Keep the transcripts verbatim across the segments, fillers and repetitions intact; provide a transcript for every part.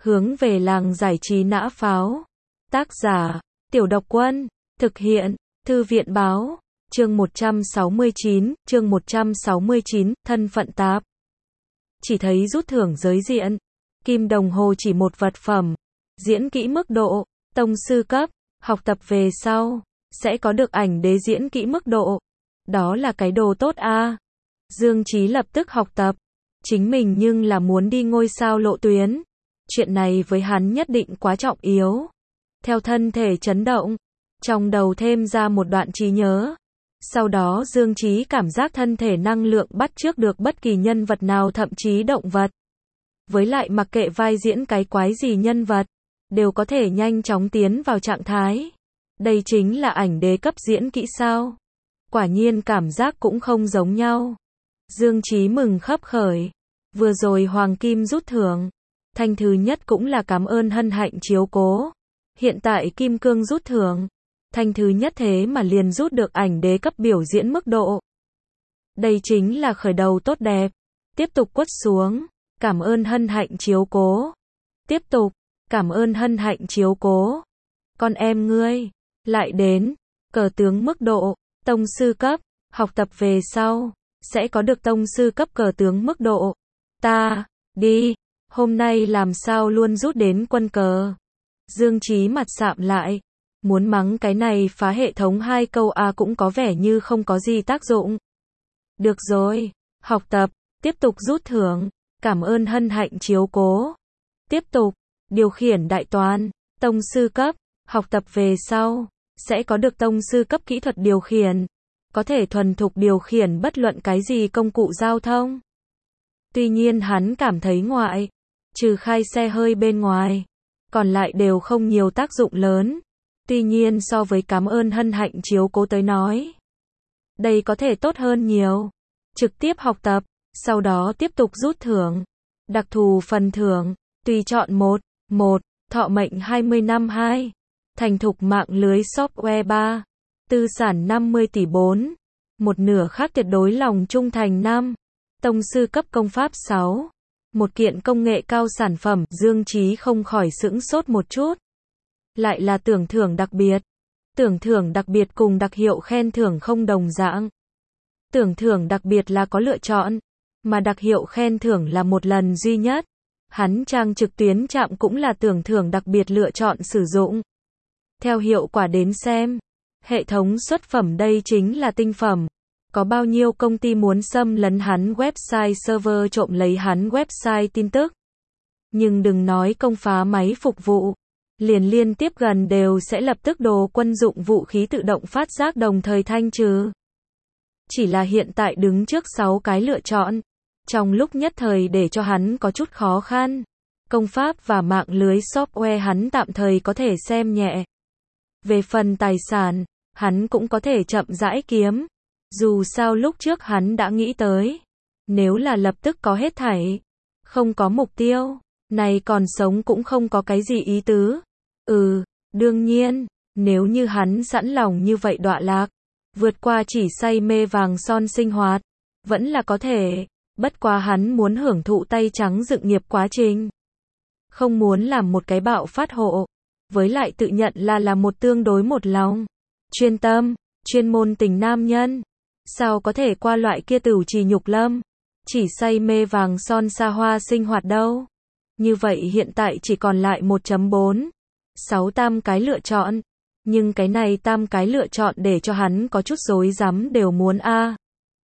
Hướng về làng giải trí nã pháo. Tác giả, Tiểu Độc Quân. Thực hiện, Thư viện báo. Chương một trăm sáu mươi chín, chương một trăm sáu mươi chín, thân phận tạp. Chỉ thấy rút thưởng giới diện. Kim đồng hồ chỉ một vật phẩm. Diễn kỹ mức độ, tông sư cấp. Học tập về sau, sẽ có được ảnh đế diễn kỹ mức độ. Đó là cái đồ tốt a. Dương Chí lập tức học tập. Chính mình nhưng là muốn đi ngôi sao lộ tuyến. Chuyện này với hắn nhất định quá trọng yếu. Theo thân thể chấn động, trong đầu thêm ra một đoạn trí nhớ. Sau đó Dương Chí cảm giác thân thể năng lượng bắt chước được bất kỳ nhân vật nào, thậm chí động vật. Với lại mặc kệ vai diễn cái quái gì nhân vật, đều có thể nhanh chóng tiến vào trạng thái. Đây chính là ảnh đế cấp diễn kỹ sao? Quả nhiên cảm giác cũng không giống nhau. Dương Chí mừng khấp khởi. Vừa rồi Hoàng Kim rút thưởng. Thanh thứ nhất cũng là cảm ơn hân hạnh chiếu cố. Hiện tại Kim Cương rút thưởng. Thanh thứ nhất thế mà liền rút được ảnh đế cấp biểu diễn mức độ. Đây chính là khởi đầu tốt đẹp. Tiếp tục quất xuống. Cảm ơn hân hạnh chiếu cố. Tiếp tục. Cảm ơn hân hạnh chiếu cố. Con em ngươi. Lại đến. Cờ tướng mức độ. Tông sư cấp. Học tập về sau. Sẽ có được tông sư cấp cờ tướng mức độ. Ta. Đi. Hôm nay làm sao luôn rút đến quân cờ. Dương Chí mặt sạm lại. Muốn mắng cái này phá hệ thống hai câu A cũng có vẻ như không có gì tác dụng. Được rồi. Học tập. Tiếp tục rút thưởng. Cảm ơn hân hạnh chiếu cố. Tiếp tục. Điều khiển đại toán. Tông sư cấp. Học tập về sau. Sẽ có được tông sư cấp kỹ thuật điều khiển. Có thể thuần thục điều khiển bất luận cái gì công cụ giao thông. Tuy nhiên hắn cảm thấy ngoại. Trừ khai xe hơi bên ngoài. Còn lại đều không nhiều tác dụng lớn. Tuy nhiên so với cảm ơn hân hạnh chiếu cố tới nói. Đây có thể tốt hơn nhiều. Trực tiếp học tập. Sau đó tiếp tục rút thưởng. Đặc thù phần thưởng. Tùy chọn một. một. Thọ mệnh hai mươi năm hai. Thành thục mạng lưới software ba. Tư sản năm mươi tỷ bốn. Một nửa khác tuyệt đối lòng trung thành năm. Tông sư cấp công pháp sáu. Một kiện công nghệ cao sản phẩm. Dương Chí không khỏi sững sốt một chút. Lại là tưởng thưởng đặc biệt. Tưởng thưởng đặc biệt cùng đặc hiệu khen thưởng không đồng dạng. Tưởng thưởng đặc biệt là có lựa chọn. Mà đặc hiệu khen thưởng là một lần duy nhất. Hắn trang trực tuyến trạm cũng là tưởng thưởng đặc biệt lựa chọn sử dụng. Theo hiệu quả đến xem. Hệ thống xuất phẩm đây chính là tinh phẩm. Có bao nhiêu công ty muốn xâm lấn hắn website server trộm lấy hắn website tin tức. Nhưng đừng nói công phá máy phục vụ. Liền liên tiếp gần đều sẽ lập tức đồ quân dụng vũ khí tự động phát giác đồng thời thanh trừ. Chỉ là hiện tại đứng trước sáu cái lựa chọn. Trong lúc nhất thời để cho hắn có chút khó khăn. Công pháp và mạng lưới software hắn tạm thời có thể xem nhẹ. Về phần tài sản, hắn cũng có thể chậm rãi kiếm. Dù sao lúc trước hắn đã nghĩ tới. Nếu là lập tức có hết thảy. Không có mục tiêu. Này còn sống cũng không có cái gì ý tứ. Ừ, đương nhiên. Nếu như hắn sẵn lòng như vậy đọa lạc. Vượt qua chỉ say mê vàng son sinh hoạt. Vẫn là có thể. Bất quá hắn muốn hưởng thụ tay trắng dựng nghiệp quá trình. Không muốn làm một cái bạo phát hộ. Với lại tự nhận là là một tương đối một lòng. Chuyên tâm, chuyên môn tình nam nhân. Sao có thể qua loại kia tửu trì nhục lâm. Chỉ say mê vàng son xa hoa sinh hoạt đâu. Như vậy hiện tại chỉ còn lại một chấm bốn. sáu tam cái lựa chọn. Nhưng cái này tam cái lựa chọn để cho hắn có chút rối rắm đều muốn a.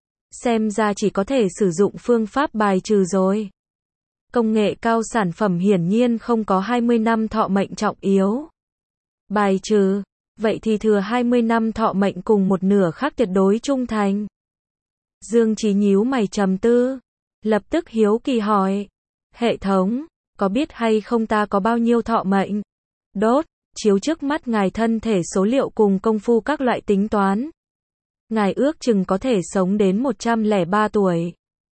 Xem ra chỉ có thể sử dụng phương pháp bài trừ rồi. Công nghệ cao sản phẩm hiển nhiên không có hai mươi năm thọ mệnh trọng yếu. Bài trừ. Vậy thì thừa hai mươi năm thọ mệnh cùng một nửa khác tuyệt đối trung thành. Dương Chí nhíu mày trầm tư. Lập tức hiếu kỳ hỏi. Hệ thống, có biết hay không ta có bao nhiêu thọ mệnh? Đốt, chiếu trước mắt ngài thân thể số liệu cùng công phu các loại tính toán. Ngài ước chừng có thể sống đến một trăm lẻ ba tuổi.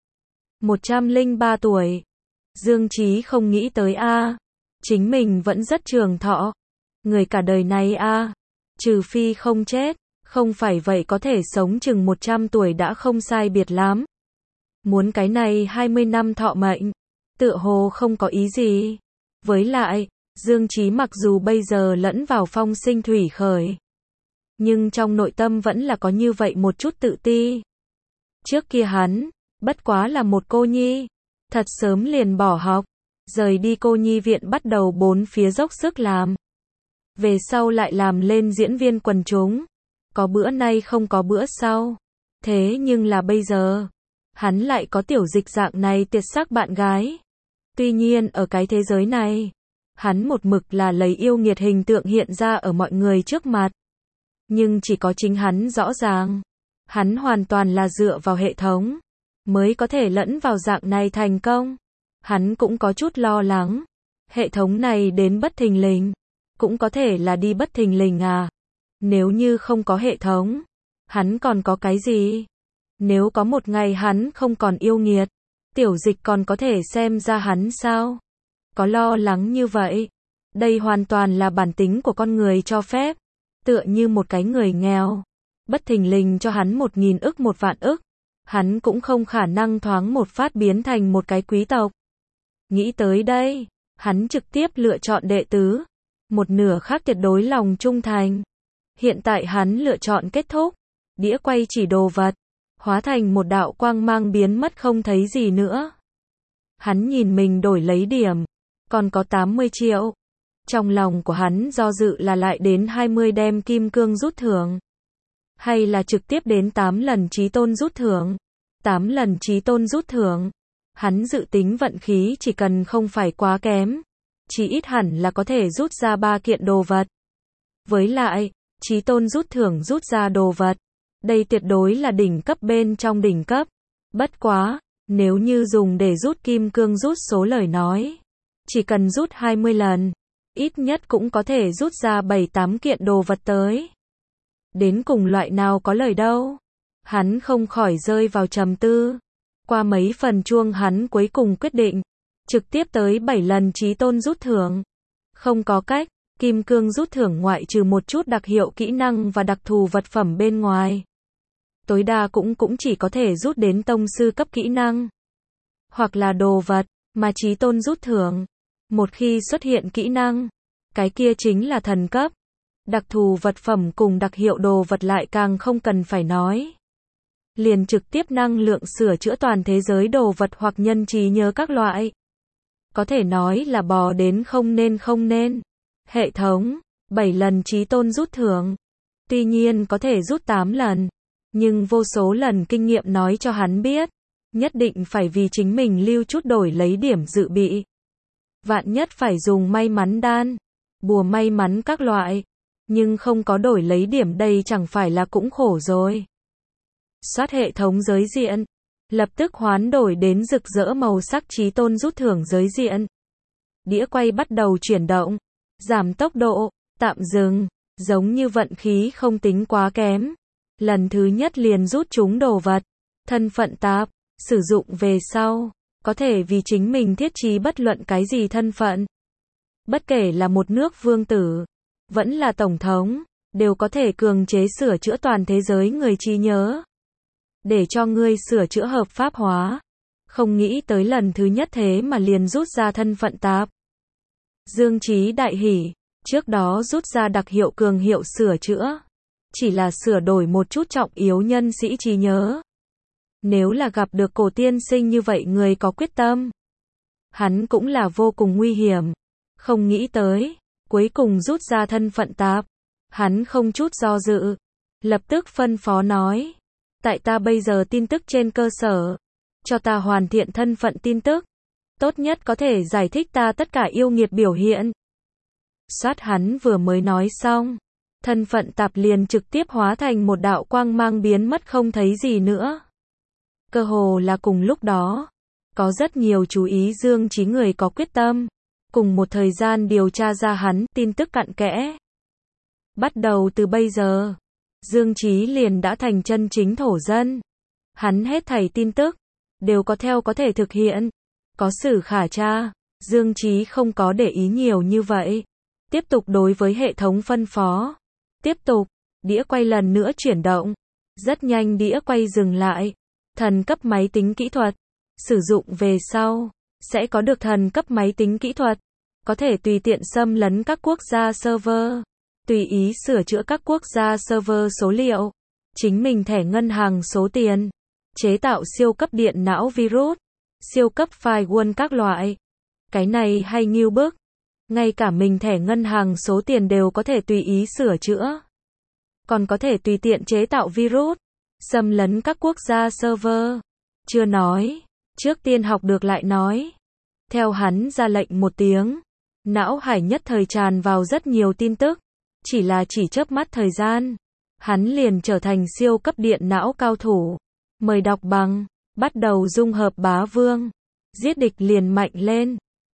một trăm lẻ ba tuổi. Dương Chí không nghĩ tới a. Chính mình vẫn rất trường thọ. Người cả đời này a. Trừ phi không chết. Không phải vậy có thể sống chừng một trăm tuổi đã không sai biệt lắm. Muốn cái này hai mươi năm thọ mệnh. Tựa hồ không có ý gì. Với lại, Dương Chí mặc dù bây giờ lẫn vào phong sinh thủy khởi, nhưng trong nội tâm vẫn là có như vậy một chút tự ti. Trước kia hắn, bất quá là một cô nhi, thật sớm liền bỏ học, rời đi cô nhi viện bắt đầu bốn phía dốc sức làm. Về sau lại làm lên diễn viên quần chúng, có bữa nay không có bữa sau. Thế nhưng là bây giờ, hắn lại có Tiểu Dịch dạng này tuyệt sắc bạn gái. Tuy nhiên ở cái thế giới này, hắn một mực là lấy yêu nghiệt hình tượng hiện ra ở mọi người trước mặt. Nhưng chỉ có chính hắn rõ ràng, hắn hoàn toàn là dựa vào hệ thống, mới có thể lẫn vào dạng này thành công. Hắn cũng có chút lo lắng, hệ thống này đến bất thình lình, cũng có thể là đi bất thình lình à. Nếu như không có hệ thống, hắn còn có cái gì? Nếu có một ngày hắn không còn yêu nghiệt, Tiểu Dịch còn có thể xem ra hắn sao? Có lo lắng như vậy. Đây hoàn toàn là bản tính của con người cho phép. Tựa như một cái người nghèo, bất thình lình cho hắn một nghìn ức một vạn ức, hắn cũng không khả năng thoáng một phát biến thành một cái quý tộc. Nghĩ tới đây, hắn trực tiếp lựa chọn đệ tứ, một nửa khác tuyệt đối lòng trung thành. Hiện tại hắn lựa chọn kết thúc, đĩa quay chỉ đồ vật, hóa thành một đạo quang mang biến mất không thấy gì nữa. Hắn nhìn mình đổi lấy điểm, còn có tám mươi triệu. Trong lòng của hắn do dự là lại đến hai mươi đem kim cương rút thưởng, hay là trực tiếp đến tám lần chí tôn rút thưởng. tám lần chí tôn rút thưởng, hắn dự tính vận khí chỉ cần không phải quá kém, chỉ ít hẳn là có thể rút ra ba kiện đồ vật. Với lại, chí tôn rút thưởng rút ra đồ vật, đây tuyệt đối là đỉnh cấp bên trong đỉnh cấp. Bất quá, nếu như dùng để rút kim cương rút số lời nói, chỉ cần rút hai mươi lần, ít nhất cũng có thể rút ra bảy tám kiện đồ vật tới. Đến cùng loại nào có lời đâu. Hắn không khỏi rơi vào trầm tư. Qua mấy phần chuông hắn cuối cùng quyết định, trực tiếp tới bảy lần chí tôn rút thưởng. Không có cách, kim cương rút thưởng ngoại trừ một chút đặc hiệu kỹ năng và đặc thù vật phẩm bên ngoài, tối đa cũng cũng chỉ có thể rút đến tông sư cấp kỹ năng, hoặc là đồ vật, mà chí tôn rút thưởng. Một khi xuất hiện kỹ năng, cái kia chính là thần cấp. Đặc thù vật phẩm cùng đặc hiệu đồ vật lại càng không cần phải nói. Liền trực tiếp năng lượng sửa chữa toàn thế giới đồ vật hoặc nhân trí nhớ các loại. Có thể nói là bò đến không nên không nên. Hệ thống, bảy lần chí tôn rút thưởng. Tuy nhiên có thể rút tám lần, nhưng vô số lần kinh nghiệm nói cho hắn biết, nhất định phải vì chính mình lưu chút đổi lấy điểm dự bị. Vạn nhất phải dùng may mắn đan, bùa may mắn các loại, nhưng không có đổi lấy điểm đây chẳng phải là cũng khổ rồi. Soát hệ thống giới diện, lập tức hoán đổi đến rực rỡ màu sắc chí tôn rút thưởng giới diện. Đĩa quay bắt đầu chuyển động, giảm tốc độ, tạm dừng, giống như vận khí không tính quá kém. Lần thứ nhất liền rút trúng đồ vật, thân phận tạp, sử dụng về sau, có thể vì chính mình thiết trí bất luận cái gì thân phận. Bất kể là một nước vương tử, vẫn là tổng thống, đều có thể cường chế sửa chữa toàn thế giới người trí nhớ, để cho ngươi sửa chữa hợp pháp hóa. Không nghĩ tới lần thứ nhất thế mà liền rút ra thân phận tạp. Dương Chí đại hỉ, trước đó rút ra đặc hiệu cường hiệu sửa chữa, chỉ là sửa đổi một chút trọng yếu nhân sĩ trí nhớ. Nếu là gặp được cổ tiên sinh như vậy người có quyết tâm, hắn cũng là vô cùng nguy hiểm. Không nghĩ tới, cuối cùng rút ra thân phận tạp, hắn không chút do dự, lập tức phân phó nói, tại ta bây giờ tin tức trên cơ sở, cho ta hoàn thiện thân phận tin tức, tốt nhất có thể giải thích ta tất cả yêu nghiệt biểu hiện. Soát hắn vừa mới nói xong, thân phận tạp liền trực tiếp hóa thành một đạo quang mang biến mất không thấy gì nữa. Cơ hồ là cùng lúc đó, có rất nhiều chú ý Dương Chí người có quyết tâm, cùng một thời gian điều tra ra hắn tin tức cặn kẽ. Bắt đầu từ bây giờ, Dương Chí liền đã thành chân chính thổ dân. Hắn hết thảy tin tức, đều có theo có thể thực hiện, có sử khả tra. Dương Chí không có để ý nhiều như vậy. Tiếp tục đối với hệ thống phân phó. Tiếp tục, đĩa quay lần nữa chuyển động. Rất nhanh đĩa quay dừng lại. Thần cấp máy tính kỹ thuật. Sử dụng về sau, sẽ có được thần cấp máy tính kỹ thuật. có thể tùy tiện xâm lấn các quốc gia server, tùy ý sửa chữa các quốc gia server số liệu, chính mình thẻ ngân hàng số tiền, chế tạo siêu cấp điện não virus, siêu cấp firewall các loại. Cái này hay nghiêu bức. Ngay cả mình thẻ ngân hàng số tiền đều có thể tùy ý sửa chữa. Còn có thể tùy tiện chế tạo virus, xâm lấn các quốc gia server. Chưa nói, trước tiên học được lại nói. Theo hắn ra lệnh một tiếng, não hải nhất thời tràn vào rất nhiều tin tức. Chỉ là chỉ chớp mắt thời gian, hắn liền trở thành siêu cấp điện não cao thủ. Mời đọc bằng, bắt đầu dung hợp bá vương. Giết địch liền mạnh lên.